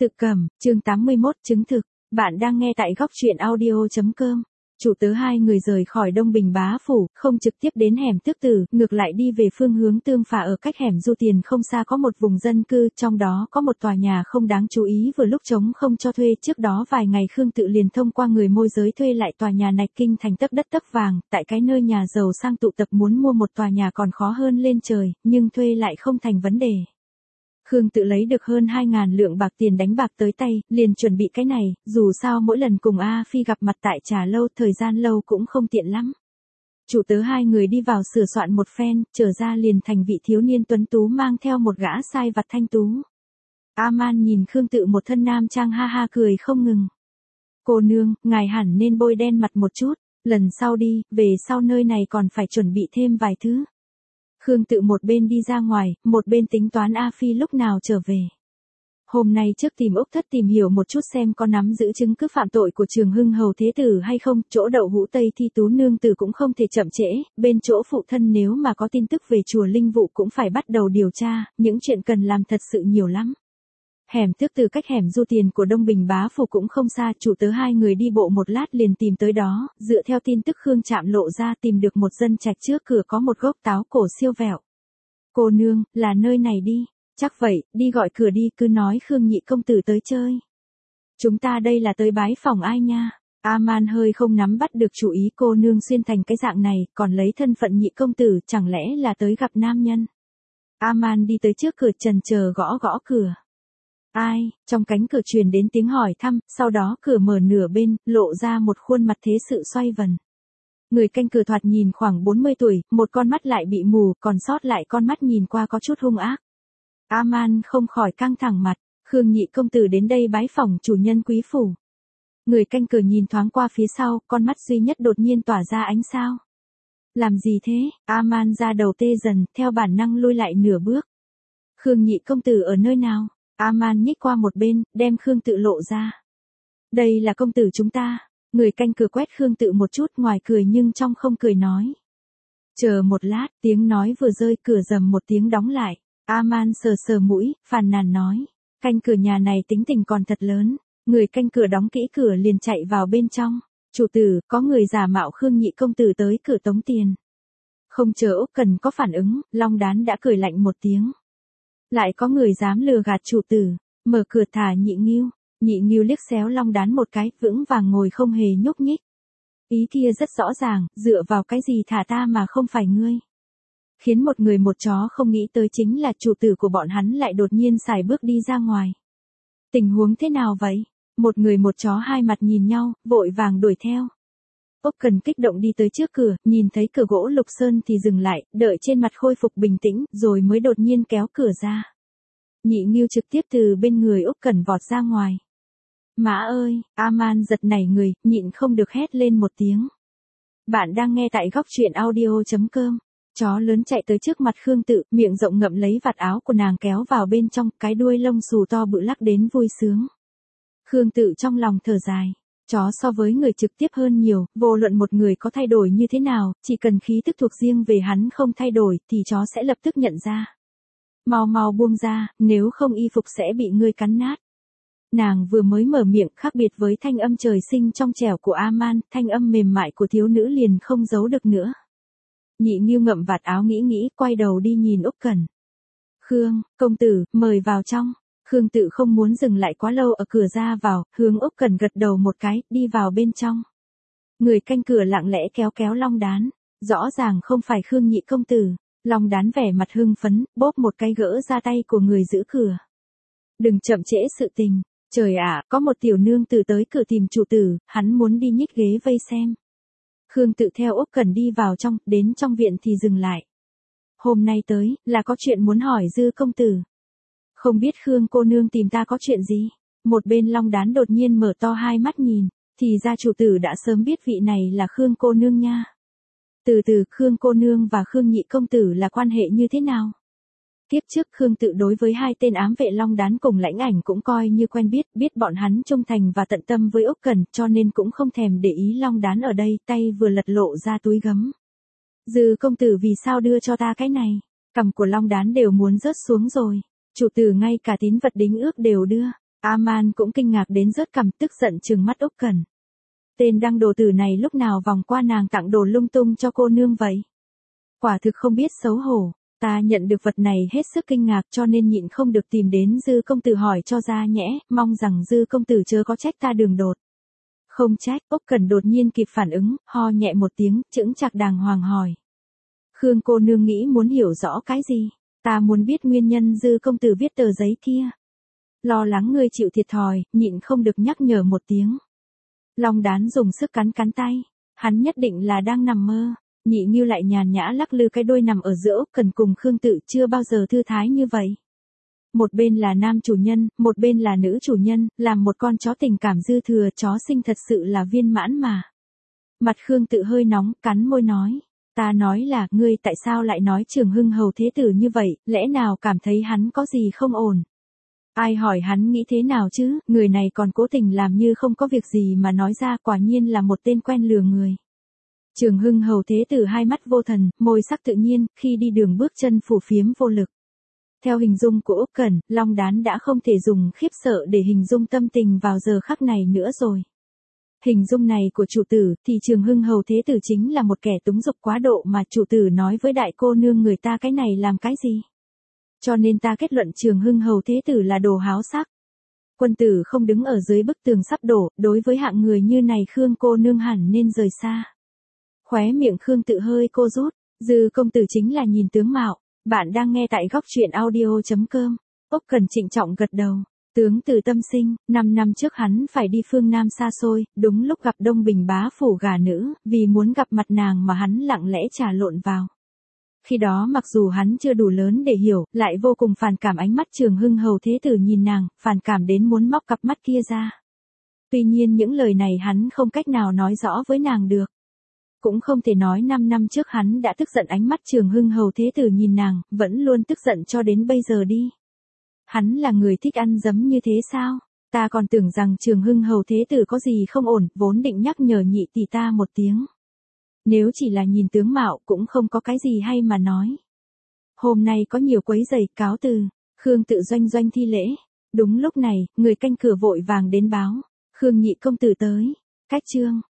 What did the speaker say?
Tự Cẩm, chương 81, chứng thực. Bạn đang nghe tại góc truyện audio.com. Chủ tớ hai người rời khỏi Đông Bình Bá Phủ, không trực tiếp đến hẻm Tước Tử, ngược lại đi về phương hướng Tương Phả. Ở cách hẻm Du Tiền không xa có một vùng dân cư, trong đó có một tòa nhà không đáng chú ý vừa lúc trống không cho thuê. Trước đó vài ngày Khương Tự liền thông qua người môi giới thuê lại tòa nhà này, kinh thành tấp đất tấp vàng, tại cái nơi nhà giàu sang tụ tập, muốn mua một tòa nhà còn khó hơn lên trời, nhưng thuê lại không thành vấn đề. Khương Tự lấy được hơn 2.000 lượng bạc tiền đánh bạc tới tay, liền chuẩn bị cái này, dù sao mỗi lần cùng A Phi gặp mặt tại trà lâu, thời gian lâu cũng không tiện lắm. Chủ tớ hai người đi vào sửa soạn một phen, trở ra liền thành vị thiếu niên tuấn tú mang theo một gã sai vặt thanh tú. A-man nhìn Khương Tự một thân nam trang ha ha cười không ngừng. Cô nương, ngài hẳn nên bôi đen mặt một chút, lần sau đi, về sau nơi này còn phải chuẩn bị thêm vài thứ. Khương Tự một bên đi ra ngoài, một bên tính toán A Phi lúc nào trở về. Hôm nay trước tìm Úc Thất tìm hiểu một chút xem có nắm giữ chứng cứ phạm tội của Trường Hưng Hầu Thế Tử hay không, chỗ Đậu Hũ Tây Thi Tú Nương Tử cũng không thể chậm trễ, bên chỗ phụ thân nếu mà có tin tức về chùa Linh Vụ cũng phải bắt đầu điều tra, những chuyện cần làm thật sự nhiều lắm. Hẻm Tước Tử cách hẻm Du Tiền của Đông Bình Bá Phủ cũng không xa, chủ tớ hai người đi bộ một lát liền tìm tới đó, dựa theo tin tức Khương Trạm lộ ra tìm được một dân trạch trước cửa có một gốc táo cổ siêu vẹo. Cô nương, là nơi này đi, chắc vậy, đi gọi cửa đi, cứ nói Khương nhị công tử tới chơi. Chúng ta đây là tới bái phòng ai nha? A-man hơi không nắm bắt được chủ ý, cô nương xuyên thành cái dạng này, còn lấy thân phận nhị công tử, chẳng lẽ là tới gặp nam nhân? A-man đi tới trước cửa chần chờ gõ gõ cửa. Ai, trong cánh cửa truyền đến tiếng hỏi thăm, sau đó cửa mở nửa bên, lộ ra một khuôn mặt thế sự xoay vần. Người canh cửa thoạt nhìn khoảng 40 tuổi, một con mắt lại bị mù, còn sót lại con mắt nhìn qua có chút hung ác. A-man không khỏi căng thẳng mặt, Khương nhị công tử đến đây bái phỏng chủ nhân quý phủ. Người canh cửa nhìn thoáng qua phía sau, con mắt duy nhất đột nhiên tỏa ra ánh sao. Làm gì thế? A-man ra đầu tê dần, theo bản năng lui lại nửa bước. Khương nhị công tử ở nơi nào? A-man nhích qua một bên, đem Khương Tự lộ ra. Đây là công tử chúng ta. Người canh cửa quét Khương Tự một chút, ngoài cười nhưng trong không cười nói. Chờ một lát, tiếng nói vừa rơi, cửa rầm một tiếng đóng lại. A-man sờ sờ mũi, phàn nàn nói. Canh cửa nhà này tính tình còn thật lớn. Người canh cửa đóng kỹ cửa liền chạy vào bên trong. Chủ tử, có người giả mạo Khương nhị công tử tới cửa tống tiền. Không chờ Úc Cần có phản ứng, Long Đán đã cười lạnh một tiếng. Lại có người dám lừa gạt chủ tử, mở cửa thả Nhị Ngưu. Nhị Ngưu liếc xéo Long Đán một cái, vững vàng ngồi không hề nhúc nhích. Ý kia rất rõ ràng, dựa vào cái gì thả ta mà không phải ngươi. Khiến một người một chó không nghĩ tới chính là chủ tử của bọn hắn lại đột nhiên xài bước đi ra ngoài. Tình huống thế nào vậy? Một người một chó hai mặt nhìn nhau, vội vàng đuổi theo. Úc Cần kích động đi tới trước cửa, nhìn thấy cửa gỗ lục sơn thì dừng lại, đợi trên mặt khôi phục bình tĩnh, rồi mới đột nhiên kéo cửa ra. Nhị Ngưu trực tiếp từ bên người Úc Cần vọt ra ngoài. Má ơi, A-man giật nảy người, nhịn không được hét lên một tiếng. Bạn đang nghe tại góc truyện audio.com. Chó lớn chạy tới trước mặt Khương Tự, miệng rộng ngậm lấy vạt áo của nàng kéo vào bên trong, cái đuôi lông xù to bự lắc đến vui sướng. Khương Tự trong lòng thở dài. Chó so với người trực tiếp hơn nhiều, vô luận một người có thay đổi như thế nào, chỉ cần khí tức thuộc riêng về hắn không thay đổi, thì chó sẽ lập tức nhận ra. Mau mau buông ra, nếu không y phục sẽ bị ngươi cắn nát. Nàng vừa mới mở miệng, khác biệt với thanh âm trời sinh trong trẻo của A-man, thanh âm mềm mại của thiếu nữ liền không giấu được nữa. Nhị Ngưu ngậm vạt áo nghĩ, quay đầu đi nhìn Úc Cần. Khương, công tử, mời vào trong. Khương Tự không muốn dừng lại quá lâu ở cửa ra vào, hướng Úc Cần gật đầu một cái, đi vào bên trong. Người canh cửa lặng lẽ kéo Long Đán, rõ ràng không phải Khương nhị công tử. Long Đán vẻ mặt hưng phấn, bóp một cái gỡ ra tay của người giữ cửa. Đừng chậm trễ sự tình, trời ạ, có một tiểu nương tử tới cửa tìm chủ tử, hắn muốn đi nhích ghế vây xem. Khương Tự theo Úc Cần đi vào trong, đến trong viện thì dừng lại. Hôm nay tới, là có chuyện muốn hỏi Dư công tử. Không biết Khương cô nương tìm ta có chuyện gì? Một bên Long Đán đột nhiên mở to hai mắt nhìn, thì ra chủ tử đã sớm biết vị này là Khương cô nương nha. Từ từ, Khương cô nương và Khương nhị công tử là quan hệ như thế nào? Tiếp trước Khương Tự đối với hai tên ám vệ Long Đán cùng Lãnh Ảnh cũng coi như quen biết, biết bọn hắn trung thành và tận tâm với Úc Cần, cho nên cũng không thèm để ý Long Đán ở đây, tay vừa lật lộ ra túi gấm. Dư công tử vì sao đưa cho ta cái này? Cằm của Long Đán đều muốn rớt xuống rồi. Chủ tử ngay cả tín vật đính ước đều đưa. A-man cũng kinh ngạc đến rớt cằm, tức giận trừng mắt Úc Cẩn. Tên đăng đồ tử này lúc nào vòng qua nàng tặng đồ lung tung cho cô nương vậy? Quả thực không biết xấu hổ. Ta nhận được vật này hết sức kinh ngạc cho nên nhịn không được tìm đến Dư công tử hỏi cho ra nhẽ, mong rằng Dư công tử chớ có trách ta đường đột. Không trách. Úc Cẩn đột nhiên kịp phản ứng, ho nhẹ một tiếng, chững chạc đàng hoàng hỏi. Khương cô nương nghĩ muốn hiểu rõ cái gì? Ta muốn biết nguyên nhân Dư công tử viết tờ giấy kia. Lo lắng ngươi chịu thiệt thòi, nhịn không được nhắc nhở một tiếng. Long Đán dùng sức cắn cắn tay. Hắn nhất định là đang nằm mơ. Nhị Ngưu lại nhàn nhã lắc lư cái đuôi nằm ở giữa Úc Cẩn cùng Khương Tự, chưa bao giờ thư thái như vậy. Một bên là nam chủ nhân, một bên là nữ chủ nhân, làm một con chó tình cảm dư thừa, chó sinh thật sự là viên mãn mà. Mặt Khương Tự hơi nóng, cắn môi nói. Ta nói là, ngươi tại sao lại nói Trường Hưng hầu thế tử như vậy, lẽ nào cảm thấy hắn có gì không ổn? Ai hỏi hắn nghĩ thế nào chứ, người này còn cố tình làm như không có việc gì mà nói ra, quả nhiên là một tên quen lừa người. Trường Hưng hầu thế tử hai mắt vô thần, môi sắc tự nhiên, khi đi đường bước chân phù phiếm vô lực. Theo hình dung của Úc Cẩn, Long Đán đã không thể dùng khiếp sợ để hình dung tâm tình vào giờ khắc này nữa rồi. Hình dung này của chủ tử thì Trường Hưng hầu thế tử chính là một kẻ túng dục quá độ mà chủ tử nói với đại cô nương người ta cái này làm cái gì. Cho nên ta kết luận Trường Hưng hầu thế tử là đồ háo sắc. Quân tử không đứng ở dưới bức tường sắp đổ, đối với hạng người như này Khương cô nương hẳn nên rời xa. Khóe miệng Khương Tự hơi cô rút, Dư công tử chính là nhìn tướng mạo. Bạn đang nghe tại góc truyện audio.com. Úc Cẩn trịnh trọng gật đầu. Tướng Từ tâm sinh, 5 năm trước hắn phải đi phương Nam xa xôi, đúng lúc gặp Đông Bình bá phủ gả nữ, vì muốn gặp mặt nàng mà hắn lặng lẽ trà lộn vào. Khi đó mặc dù hắn chưa đủ lớn để hiểu, lại vô cùng phản cảm ánh mắt Trường Hưng hầu thế tử nhìn nàng, phản cảm đến muốn móc cặp mắt kia ra. Tuy nhiên những lời này hắn không cách nào nói rõ với nàng được. Cũng không thể nói 5 năm trước hắn đã tức giận ánh mắt Trường Hưng hầu thế tử nhìn nàng, vẫn luôn tức giận cho đến bây giờ đi. Hắn là người thích ăn dấm như thế sao? Ta còn tưởng rằng Trường Hưng hầu thế tử có gì không ổn, vốn định nhắc nhở nhị tỷ ta một tiếng. Nếu chỉ là nhìn tướng mạo cũng không có cái gì hay mà nói. Hôm nay có nhiều quấy rầy, cáo từ. Khương Tự doanh doanh thi lễ. Đúng lúc này, người canh cửa vội vàng đến báo. Khương nhị công tử tới. Cách chương.